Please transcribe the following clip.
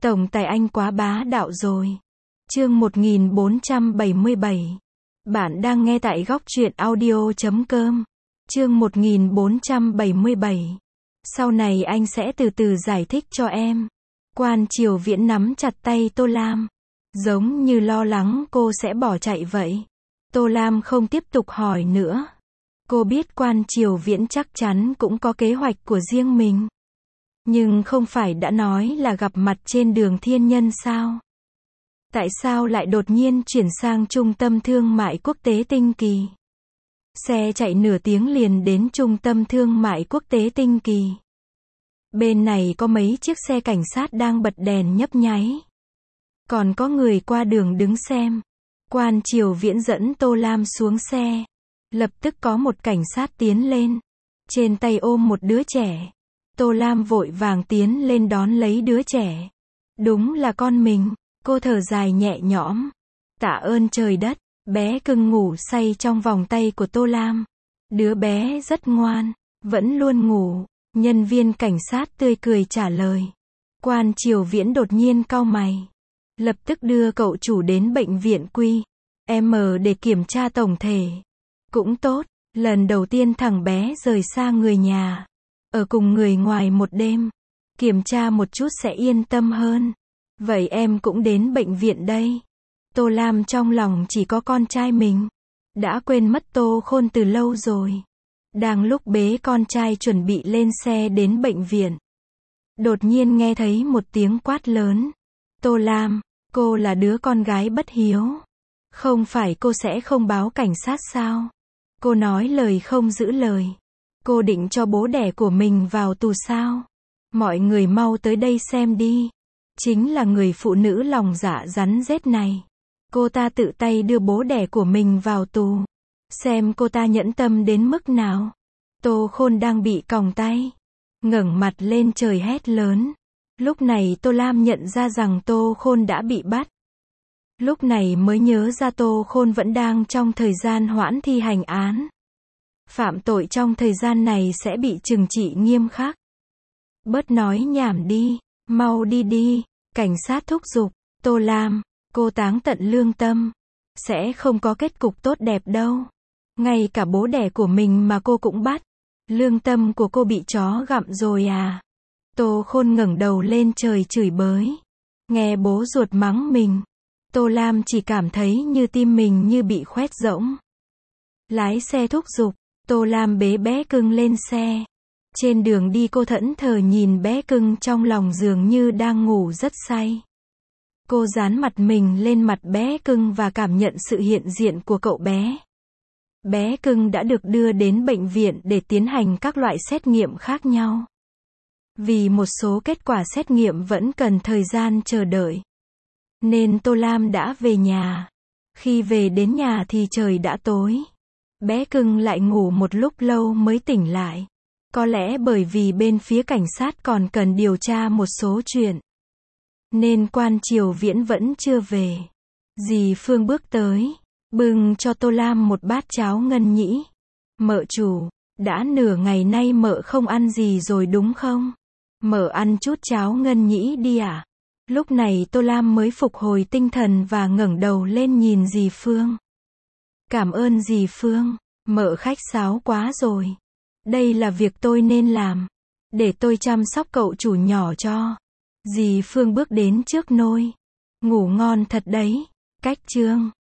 Tổng tài anh quá bá đạo rồi. Chương 1477. Bạn đang nghe tại góc truyện audio.com. Chương 1477. Sau này anh sẽ từ từ giải thích cho em. Quan Triều Viễn nắm chặt tay Tô Lam, giống như lo lắng cô sẽ bỏ chạy vậy. Tô Lam không tiếp tục hỏi nữa. Cô biết Quan Triều Viễn chắc chắn cũng có kế hoạch của riêng mình. Nhưng không phải đã nói là gặp mặt trên đường Thiên Nhân sao? Tại sao lại đột nhiên chuyển sang trung tâm thương mại quốc tế Tinh Kỳ? Xe chạy nửa tiếng liền đến trung tâm thương mại quốc tế Tinh Kỳ. Bên này có mấy chiếc xe cảnh sát đang bật đèn nhấp nháy. Còn có người qua đường đứng xem. Quan Triều Viễn dẫn Tô Lam xuống xe. Lập tức có một cảnh sát tiến lên. Trên tay ôm một đứa trẻ. Tô Lam vội vàng tiến lên đón lấy đứa trẻ. Đúng là con mình. Cô thở dài nhẹ nhõm. Tạ ơn trời đất. Bé cưng ngủ say trong vòng tay của Tô Lam. Đứa bé rất ngoan, vẫn luôn ngủ. Nhân viên cảnh sát tươi cười trả lời. Quan Triều Viễn đột nhiên cau mày. Lập tức đưa cậu chủ đến bệnh viện Q.M. để kiểm tra tổng thể. Cũng tốt, lần đầu tiên thằng bé rời xa người nhà. Ở cùng người ngoài một đêm. Kiểm tra một chút sẽ yên tâm hơn. Vậy em cũng đến bệnh viện đây. Tô Lam trong lòng chỉ có con trai mình. Đã quên mất Tô Khôn từ lâu rồi. Đang lúc bế con trai chuẩn bị lên xe đến bệnh viện. Đột nhiên nghe thấy một tiếng quát lớn. Tô Lam, cô là đứa con gái bất hiếu. Không phải cô sẽ không báo cảnh sát sao? Cô nói lời không giữ lời. Cô định cho bố đẻ của mình vào tù sao? Mọi người mau tới đây xem đi. Chính là người phụ nữ lòng dạ rắn rết này. Cô ta tự tay đưa bố đẻ của mình vào tù. Xem cô ta nhẫn tâm đến mức nào. Tô Khôn đang bị còng tay. Ngẩng mặt lên trời hét lớn. Lúc này Tô Lam nhận ra rằng Tô Khôn đã bị bắt. Lúc này mới nhớ ra Tô Khôn vẫn đang trong thời gian hoãn thi hành án. Phạm tội trong thời gian này sẽ bị trừng trị nghiêm khắc. Bớt nói nhảm đi. Mau đi đi. Cảnh sát thúc giục. Tô Lam, cô táng tận lương tâm. Sẽ không có kết cục tốt đẹp đâu. Ngay cả bố đẻ của mình mà cô cũng bắt. Lương tâm của cô bị chó gặm rồi à? Tô Khôn ngẩng đầu lên trời chửi bới. Nghe bố ruột mắng mình. Tô Lam chỉ cảm thấy như tim mình như bị khoét rỗng. Lái xe thúc giục. Tô Lam bế bé cưng lên xe. Trên đường đi cô thẫn thờ nhìn bé cưng trong lòng dường như đang ngủ rất say. Cô dán mặt mình lên mặt bé cưng và cảm nhận sự hiện diện của cậu bé. Bé cưng đã được đưa đến bệnh viện để tiến hành các loại xét nghiệm khác nhau. Vì một số kết quả xét nghiệm vẫn cần thời gian chờ đợi. Nên Tô Lam đã về nhà. Khi về đến nhà thì trời đã tối. Bé cưng lại ngủ một lúc lâu mới tỉnh lại. Có lẽ bởi vì bên phía cảnh sát còn cần điều tra một số chuyện. Nên Quan Triều Viễn vẫn chưa về. Dì Phương bước tới. Bưng cho Tô Lam một bát cháo ngân nhĩ. Mợ chủ, đã nửa ngày nay mợ không ăn gì rồi đúng không? Mợ ăn chút cháo ngân nhĩ đi ạ. Lúc này Tô Lam mới phục hồi tinh thần và ngẩng đầu lên nhìn dì Phương. Cảm ơn dì Phương, mợ khách sáo quá rồi. Đây là việc tôi nên làm. Để tôi chăm sóc cậu chủ nhỏ cho. Dì Phương bước đến trước nôi. Ngủ ngon thật đấy. Cách chương